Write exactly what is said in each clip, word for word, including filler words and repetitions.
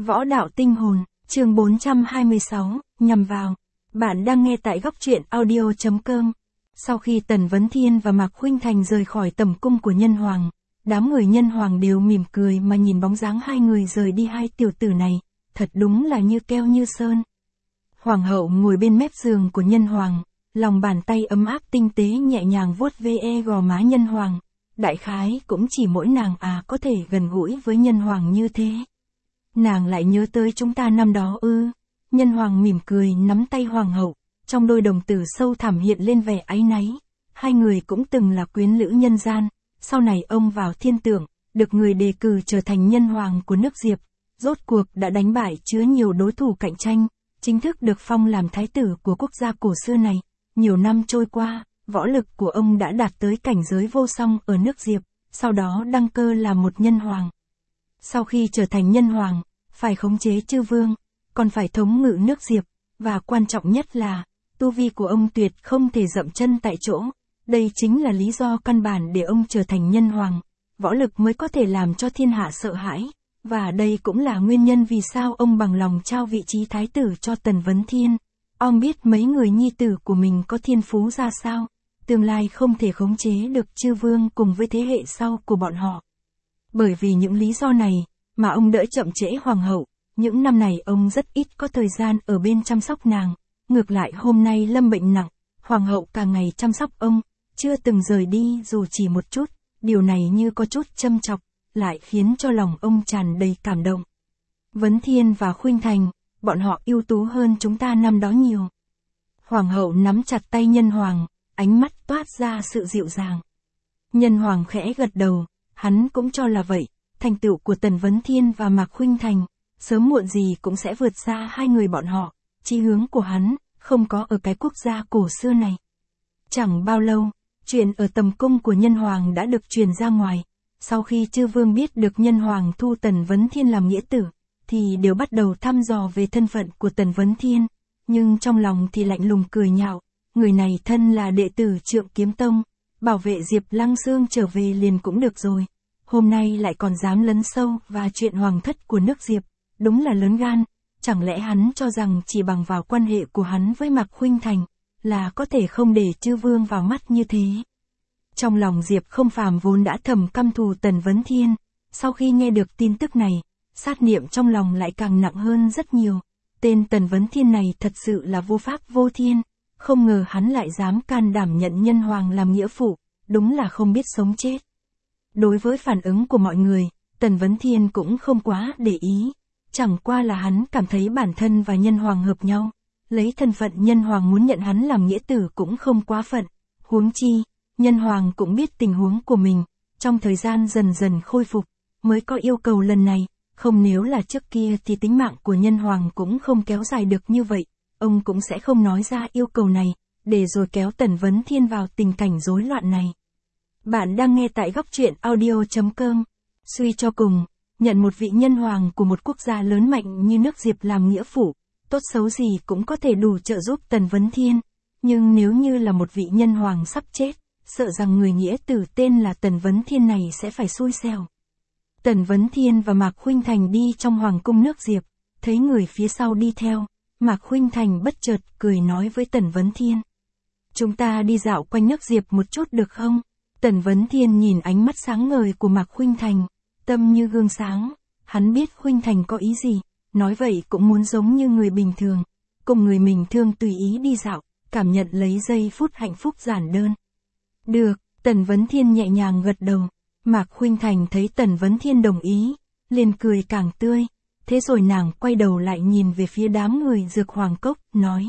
Võ đạo tinh hồn, chương bốn trăm hai mươi sáu, nhằm vào. Bạn đang nghe tại góc truyện audio chấm com. Sau khi Tần Vấn Thiên và Mạc Khuynh Thành rời khỏi tầm cung của Nhân Hoàng, đám người Nhân Hoàng đều mỉm cười mà nhìn bóng dáng hai người rời đi. Hai tiểu tử này, thật đúng là như keo như sơn. Hoàng hậu ngồi bên mép giường của Nhân Hoàng, lòng bàn tay ấm áp tinh tế nhẹ nhàng vuốt ve gò má Nhân Hoàng. Đại khái cũng chỉ mỗi nàng à có thể gần gũi với Nhân Hoàng như thế. Nàng lại nhớ tới chúng ta năm đó ư. Nhân Hoàng mỉm cười nắm tay Hoàng hậu, trong đôi đồng tử sâu thẳm hiện lên vẻ áy náy. Hai người cũng từng là quyến lữ nhân gian, sau này ông vào thiên tượng, được người đề cử trở thành Nhân Hoàng của nước Diệp, rốt cuộc đã đánh bại chứa nhiều đối thủ cạnh tranh, chính thức được phong làm thái tử của quốc gia cổ xưa này. Nhiều năm trôi qua, võ lực của ông đã đạt tới cảnh giới vô song ở nước Diệp, sau đó đăng cơ làm một Nhân Hoàng. Sau khi trở thành Nhân Hoàng, phải khống chế chư vương, còn phải thống ngự nước Diệp, và quan trọng nhất là, tu vi của ông tuyệt không thể dậm chân tại chỗ. Đây chính là lý do căn bản để ông trở thành Nhân Hoàng, võ lực mới có thể làm cho thiên hạ sợ hãi, và đây cũng là nguyên nhân vì sao ông bằng lòng trao vị trí thái tử cho Tần Vấn Thiên. Ông biết mấy người nhi tử của mình có thiên phú ra sao, tương lai không thể khống chế được chư vương cùng với thế hệ sau của bọn họ. Bởi vì những lý do này, mà ông đỡ chậm trễ Hoàng hậu, những năm này ông rất ít có thời gian ở bên chăm sóc nàng, ngược lại hôm nay lâm bệnh nặng, Hoàng hậu càng ngày chăm sóc ông, chưa từng rời đi dù chỉ một chút, điều này như có chút châm chọc, lại khiến cho lòng ông tràn đầy cảm động. Vấn Thiên và Khuynh Thành, bọn họ ưu tú hơn chúng ta năm đó nhiều. Hoàng hậu nắm chặt tay Nhân Hoàng, ánh mắt toát ra sự dịu dàng. Nhân Hoàng khẽ gật đầu, hắn cũng cho là vậy, thành tựu của Tần Vấn Thiên và Mạc Khuynh Thành, sớm muộn gì cũng sẽ vượt xa hai người bọn họ, chí hướng của hắn, không có ở cái quốc gia cổ xưa này. Chẳng bao lâu, chuyện ở tầm cung của Nhân Hoàng đã được truyền ra ngoài, sau khi chư vương biết được Nhân Hoàng thu Tần Vấn Thiên làm nghĩa tử, thì đều bắt đầu thăm dò về thân phận của Tần Vấn Thiên, nhưng trong lòng thì lạnh lùng cười nhạo, người này thân là đệ tử Trượng Kiếm Tông, bảo vệ Diệp Lăng Xương trở về liền cũng được rồi, hôm nay lại còn dám lấn sâu vào chuyện hoàng thất của nước Diệp, đúng là lớn gan, chẳng lẽ hắn cho rằng chỉ bằng vào quan hệ của hắn với Mạc Khuynh Thành, là có thể không để chư vương vào mắt như thế. Trong lòng Diệp Không Phàm vốn đã thầm căm thù Tần Vấn Thiên, sau khi nghe được tin tức này, sát niệm trong lòng lại càng nặng hơn rất nhiều. Tên Tần Vấn Thiên này thật sự là vô pháp vô thiên, không ngờ hắn lại dám can đảm nhận Nhân Hoàng làm nghĩa phụ, đúng là không biết sống chết. Đối với phản ứng của mọi người, Tần Vấn Thiên cũng không quá để ý, chẳng qua là hắn cảm thấy bản thân và Nhân Hoàng hợp nhau, lấy thân phận Nhân Hoàng muốn nhận hắn làm nghĩa tử cũng không quá phận, huống chi, Nhân Hoàng cũng biết tình huống của mình, trong thời gian dần dần khôi phục, mới có yêu cầu lần này. Không nếu là trước kia thì tính mạng của Nhân Hoàng cũng không kéo dài được như vậy, ông cũng sẽ không nói ra yêu cầu này, để rồi kéo Tần Vấn Thiên vào tình cảnh rối loạn này. Bạn đang nghe tại góc truyện audio chấm com. Suy cho cùng, nhận một vị Nhân Hoàng của một quốc gia lớn mạnh như nước Diệp làm nghĩa phụ, tốt xấu gì cũng có thể đủ trợ giúp Tần Vấn Thiên, nhưng nếu như là một vị Nhân Hoàng sắp chết, sợ rằng người nghĩa tử tên là Tần Vấn Thiên này sẽ phải xui xẻo. Tần Vấn Thiên và Mạc Khuynh Thành đi trong hoàng cung nước Diệp, thấy người phía sau đi theo, Mạc Khuynh Thành bất chợt cười nói với Tần Vấn Thiên. Chúng ta đi dạo quanh nước Diệp một chút được không? Tần Vấn Thiên nhìn ánh mắt sáng ngời của Mạc Khuynh Thành, tâm như gương sáng, hắn biết Khuynh Thành có ý gì, nói vậy cũng muốn giống như người bình thường, cùng người mình thương tùy ý đi dạo, cảm nhận lấy giây phút hạnh phúc giản đơn. Được, Tần Vấn Thiên nhẹ nhàng gật đầu. Mạc Khuynh Thành thấy Tần Vấn Thiên đồng ý, liền cười càng tươi, thế rồi nàng quay đầu lại nhìn về phía đám người Dược Hoàng Cốc, nói.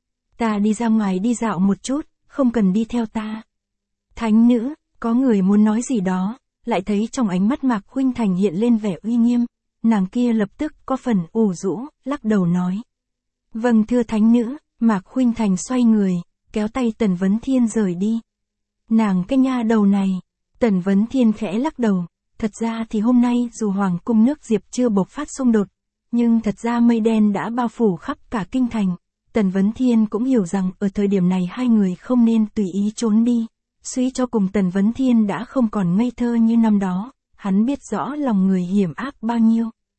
Ta đi ra ngoài đi dạo một chút, không cần đi theo ta. Thánh nữ, có người muốn nói gì đó, lại thấy trong ánh mắt Mạc Khuynh Thành hiện lên vẻ uy nghiêm, nàng kia lập tức có phần ủ rũ, lắc đầu nói. Vâng thưa thánh nữ, Mạc Khuynh Thành xoay người, kéo tay Tần Vấn Thiên rời đi. Nàng cái nha đầu này. Tần Vấn Thiên khẽ lắc đầu, thật ra thì hôm nay dù hoàng cung nước Diệp chưa bộc phát xung đột, nhưng thật ra mây đen đã bao phủ khắp cả kinh thành. Tần Vấn Thiên cũng hiểu rằng ở thời điểm này hai người không nên tùy ý trốn đi, suy cho cùng Tần Vấn Thiên đã không còn ngây thơ như năm đó, hắn biết rõ lòng người hiểm ác bao nhiêu.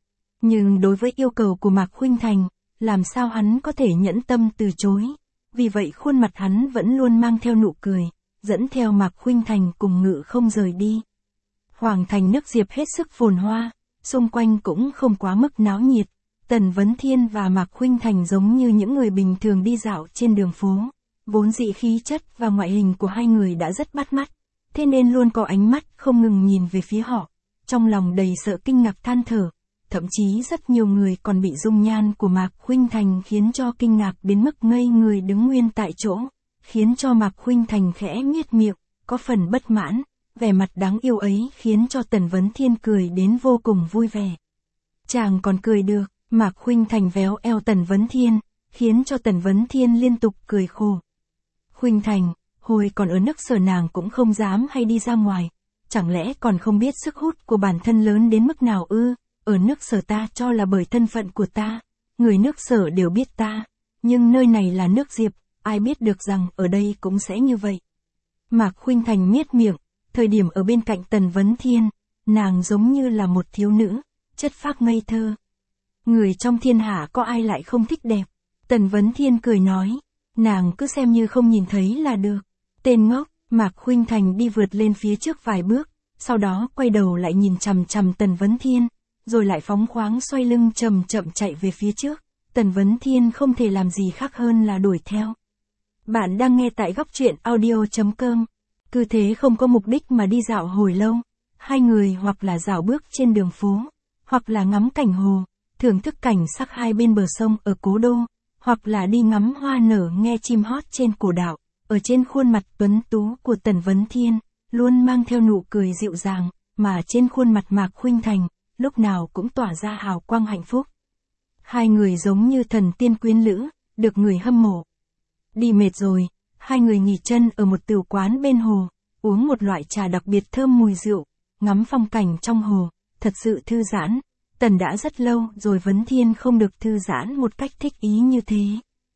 Nhưng đối với yêu cầu của Mạc Khuynh Thành, làm sao hắn có thể nhẫn tâm từ chối. Vì vậy khuôn mặt hắn vẫn luôn mang theo nụ cười, dẫn theo Mạc Khuynh Thành cùng ngự không rời đi. Hoàng thành nước Diệp hết sức phồn hoa, xung quanh cũng không quá mức náo nhiệt. Tần Vấn Thiên và Mạc Khuynh Thành giống như những người bình thường đi dạo trên đường phố. Vốn dĩ khí chất và ngoại hình của hai người đã rất bắt mắt, thế nên luôn có ánh mắt không ngừng nhìn về phía họ, trong lòng đầy sợ kinh ngạc than thở. Thậm chí rất nhiều người còn bị dung nhan của Mạc Khuynh Thành khiến cho kinh ngạc đến mức ngây người đứng nguyên tại chỗ, khiến cho Mạc Khuynh Thành khẽ nhếch miệng, có phần bất mãn, vẻ mặt đáng yêu ấy khiến cho Tần Vấn Thiên cười đến vô cùng vui vẻ. Chàng còn cười được, Mạc Khuynh Thành véo eo Tần Vấn Thiên, khiến cho Tần Vấn Thiên liên tục cười khổ. Khuynh Thành, hồi còn ở nước Sở nàng cũng không dám hay đi ra ngoài, chẳng lẽ còn không biết sức hút của bản thân lớn đến mức nào ư? Ở nước Sở ta cho là bởi thân phận của ta, người nước Sở đều biết ta, nhưng nơi này là nước Diệp, ai biết được rằng ở đây cũng sẽ như vậy. Mạc Khuynh Thành miết miệng, thời điểm ở bên cạnh Tần Vấn Thiên, nàng giống như là một thiếu nữ, chất phác ngây thơ. Người trong thiên hạ có ai lại không thích đẹp? Tần Vấn Thiên cười nói, nàng cứ xem như không nhìn thấy là được. Tên ngốc, Mạc Khuynh Thành đi vượt lên phía trước vài bước, sau đó quay đầu lại nhìn chằm chằm Tần Vấn Thiên, rồi lại phóng khoáng xoay lưng chậm chậm chạy về phía trước. Tần Vấn Thiên không thể làm gì khác hơn là đuổi theo. Bạn đang nghe tại góc truyện audio chấm com. Cứ thế không có mục đích mà đi dạo hồi lâu. Hai người hoặc là dạo bước trên đường phố, hoặc là ngắm cảnh hồ, thưởng thức cảnh sắc hai bên bờ sông ở cố đô, hoặc là đi ngắm hoa nở nghe chim hót trên cổ đạo. Ở trên khuôn mặt tuấn tú của Tần Vấn Thiên, luôn mang theo nụ cười dịu dàng, mà trên khuôn mặt Mạc Khuynh Thành, lúc nào cũng tỏa ra hào quang hạnh phúc. Hai người giống như thần tiên quyến lữ, được người hâm mộ. Đi mệt rồi, hai người nghỉ chân ở một tửu quán bên hồ, uống một loại trà đặc biệt thơm mùi rượu, ngắm phong cảnh trong hồ, thật sự thư giãn. Tần đã rất lâu rồi Vấn Thiên không được thư giãn một cách thích ý như thế.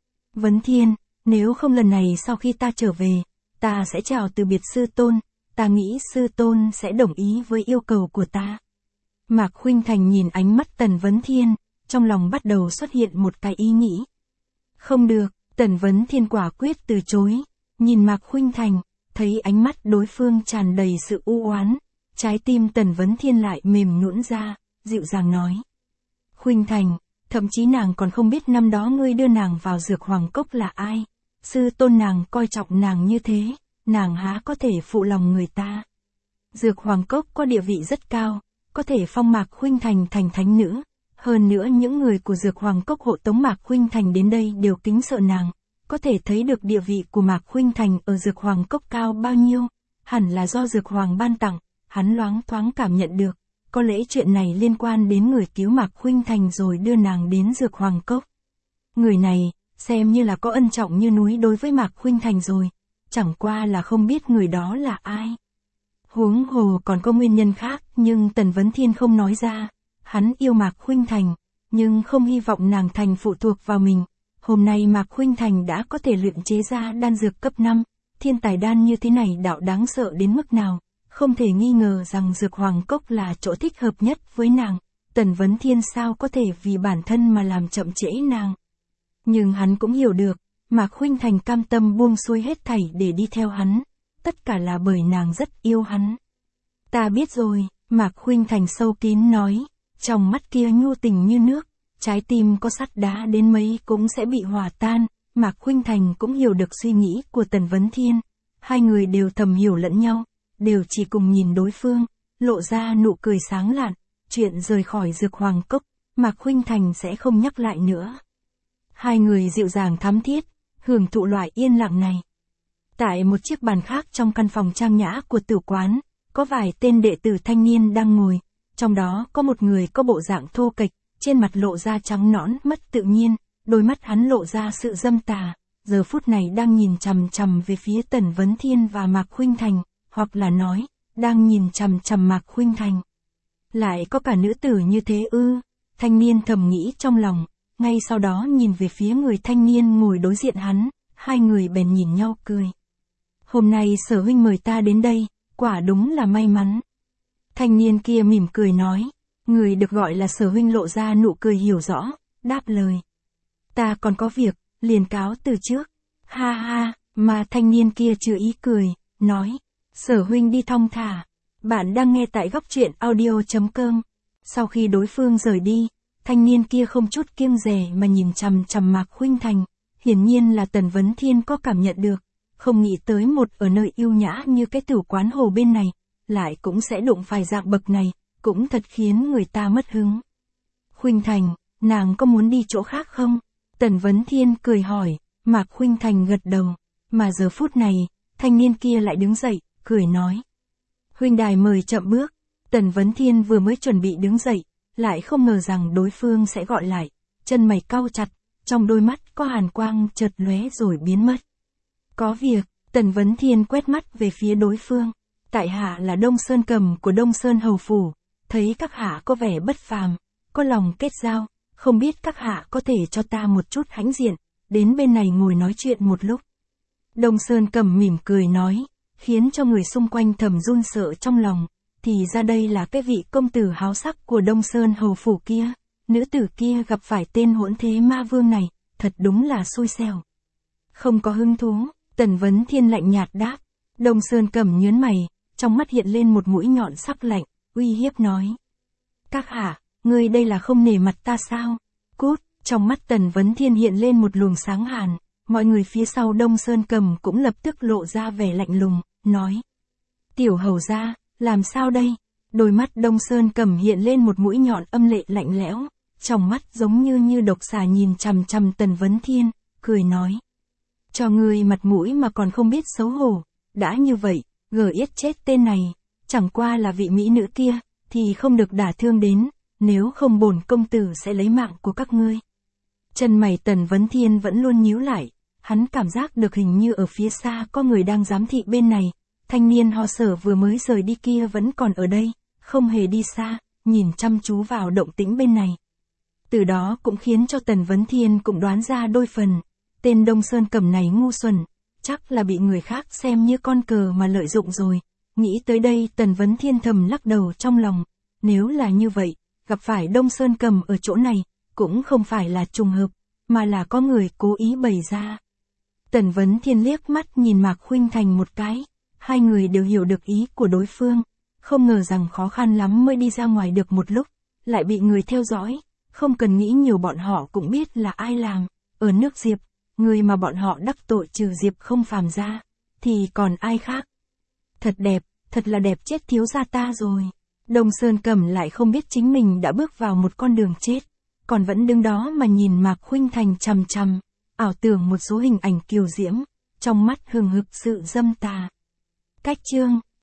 Vấn Thiên, nếu không lần này sau khi ta trở về, ta sẽ chào từ biệt sư tôn, ta nghĩ sư tôn sẽ đồng ý với yêu cầu của ta. Mạc Khuynh Thành nhìn ánh mắt Tần Vấn Thiên, trong lòng bắt đầu xuất hiện một cái ý nghĩ. Không được, Tần Vấn Thiên quả quyết từ chối, nhìn Mạc Khuynh Thành, thấy ánh mắt đối phương tràn đầy sự u oán, trái tim Tần Vấn Thiên lại mềm nhũn ra, dịu dàng nói. Khuynh Thành, thậm chí nàng còn không biết năm đó ngươi đưa nàng vào Dược Hoàng Cốc là ai. Sư tôn nàng coi trọng nàng như thế, nàng há có thể phụ lòng người ta. Dược Hoàng Cốc có địa vị rất cao, có thể phong Mạc Khuynh Thành thành thánh nữ. Hơn nữa những người của Dược Hoàng Cốc hộ tống Mạc Khuynh Thành đến đây đều kính sợ nàng, có thể thấy được địa vị của Mạc Khuynh Thành ở Dược Hoàng Cốc cao bao nhiêu. Hẳn là do Dược Hoàng ban tặng, hắn loáng thoáng cảm nhận được, có lẽ chuyện này liên quan đến người cứu Mạc Khuynh Thành rồi đưa nàng đến Dược Hoàng Cốc. Người này, xem như là có ân trọng như núi đối với Mạc Khuynh Thành rồi, chẳng qua là không biết người đó là ai. Huống hồ còn có nguyên nhân khác nhưng Tần Vấn Thiên không nói ra. Hắn yêu Mạc Khuynh Thành, nhưng không hy vọng nàng thành phụ thuộc vào mình. Hôm nay Mạc Khuynh Thành đã có thể luyện chế ra đan dược cấp năm, thiên tài đan như thế này đạo đáng sợ đến mức nào, không thể nghi ngờ rằng Dược Hoàng Cốc là chỗ thích hợp nhất với nàng. Tần Vấn Thiên sao có thể vì bản thân mà làm chậm trễ nàng. Nhưng hắn cũng hiểu được, Mạc Khuynh Thành cam tâm buông xuôi hết thảy để đi theo hắn, tất cả là bởi nàng rất yêu hắn. Ta biết rồi, Mạc Khuynh Thành sâu kín nói, trong mắt kia nhu tình như nước, trái tim có sắt đá đến mấy cũng sẽ bị hòa tan. Mạc Khuynh Thành cũng hiểu được suy nghĩ của Tần Vấn Thiên, hai người đều thầm hiểu lẫn nhau, đều chỉ cùng nhìn đối phương, lộ ra nụ cười sáng lạn. Chuyện rời khỏi Dược Hoàng Cốc, Mạc Khuynh Thành sẽ không nhắc lại nữa. Hai người dịu dàng thắm thiết, hưởng thụ loại yên lặng này. Tại một chiếc bàn khác trong căn phòng trang nhã của tử quán, có vài tên đệ tử thanh niên đang ngồi, trong đó có một người có bộ dạng thô kệch, trên mặt lộ ra trắng nõn mất tự nhiên, đôi mắt hắn lộ ra sự dâm tà, giờ phút này đang nhìn chằm chằm về phía Tần Vấn Thiên và Mạc Khuynh Thành, hoặc là nói, đang nhìn chằm chằm Mạc Khuynh Thành. Lại có cả nữ tử như thế ư? Thanh niên thầm nghĩ trong lòng, ngay sau đó nhìn về phía người thanh niên ngồi đối diện hắn, hai người bèn nhìn nhau cười. Hôm nay Sở huynh mời ta đến đây, quả đúng là may mắn. Thanh niên kia mỉm cười nói, Người được gọi là Sở huynh lộ ra nụ cười hiểu rõ, đáp lời. Ta còn có việc, liền cáo từ trước. Ha ha, mà thanh niên kia chưa ý cười, nói. Sở huynh đi thong thả. Bạn đang nghe tại góc truyện audio.com. Sau khi đối phương rời đi, thanh niên kia không chút kiêng dè mà nhìn chằm chằm Mạc Khuynh Thành. Hiển nhiên là Tần Vấn Thiên có cảm nhận được, không nghĩ tới một ở nơi yêu nhã như cái tử quán hồ bên này, lại cũng sẽ đụng phải dạng bậc này, cũng thật khiến người ta mất hứng. Khuynh Thành, nàng có muốn đi chỗ khác không? Tần Vấn Thiên cười hỏi, Mạc Khuynh Thành gật đầu, mà giờ phút này, thanh niên kia lại đứng dậy, cười nói. Huynh đài mời chậm bước. Tần Vấn Thiên vừa mới chuẩn bị đứng dậy, lại không ngờ rằng đối phương sẽ gọi lại, chân mày cau chặt, trong đôi mắt có hàn quang chợt lóe rồi biến mất. Có việc, Tần Vấn Thiên quét mắt về phía đối phương, tại hạ là Đông Sơn Cầm của Đông Sơn Hầu Phủ, thấy các hạ có vẻ bất phàm, có lòng kết giao, không biết các hạ có thể cho ta một chút hãnh diện, đến bên này ngồi nói chuyện một lúc. Đông Sơn Cầm mỉm cười nói, khiến cho người xung quanh thầm run sợ trong lòng, thì ra đây là cái vị công tử háo sắc của Đông Sơn Hầu Phủ kia, nữ tử kia gặp phải tên hỗn thế ma vương này, thật đúng là xui xẻo. Không có hứng thú, Tần Vấn Thiên lạnh nhạt đáp. Đông Sơn Cầm nhớn mày, trong mắt hiện lên một mũi nhọn sắc lạnh, uy hiếp nói. Các hạ, ngươi đây là không nể mặt ta sao? Cút, trong mắt Tần Vấn Thiên hiện lên một luồng sáng hàn, mọi người phía sau Đông Sơn Cầm cũng lập tức lộ ra vẻ lạnh lùng, nói. Tiểu hầu gia, làm sao đây? Đôi mắt Đông Sơn Cầm hiện lên một mũi nhọn âm lệ lạnh lẽo, trong mắt giống như như độc xà nhìn chằm chằm Tần Vấn Thiên, cười nói. Cho ngươi mặt mũi mà còn không biết xấu hổ, đã như vậy, gờ yết chết tên này, chẳng qua là vị mỹ nữ kia, thì không được đả thương đến, nếu không bổn công tử sẽ lấy mạng của các ngươi. Chân mày Tần Vấn Thiên vẫn luôn nhíu lại, hắn cảm giác được hình như ở phía xa có người đang giám thị bên này, thanh niên họ Sở vừa mới rời đi kia vẫn còn ở đây, không hề đi xa, nhìn chăm chú vào động tĩnh bên này. Từ đó cũng khiến cho Tần Vấn Thiên cũng đoán ra đôi phần, tên Đông Sơn Cầm này ngu xuẩn, chắc là bị người khác xem như con cờ mà lợi dụng rồi. Nghĩ tới đây Tần Vấn Thiên thầm lắc đầu trong lòng, nếu là như vậy, gặp phải Đông Sơn Cầm ở chỗ này, cũng không phải là trùng hợp, mà là có người cố ý bày ra. Tần Vấn Thiên liếc mắt nhìn Mạc Khuynh Thành một cái, hai người đều hiểu được ý của đối phương, không ngờ rằng khó khăn lắm mới đi ra ngoài được một lúc, lại bị người theo dõi, không cần nghĩ nhiều bọn họ cũng biết là ai làm, ở nước Diệp, người mà bọn họ đắc tội trừ Diệp không phàm ra, thì còn ai khác. Thật đẹp, thật là đẹp chết thiếu gia ta rồi. Đông Sơn Cầm lại không biết chính mình đã bước vào một con đường chết, còn vẫn đứng đó mà nhìn Mạc Khuynh Thành chằm chằm, ảo tưởng một số hình ảnh kiều diễm, trong mắt hừng hực sự dâm tà. Cách chương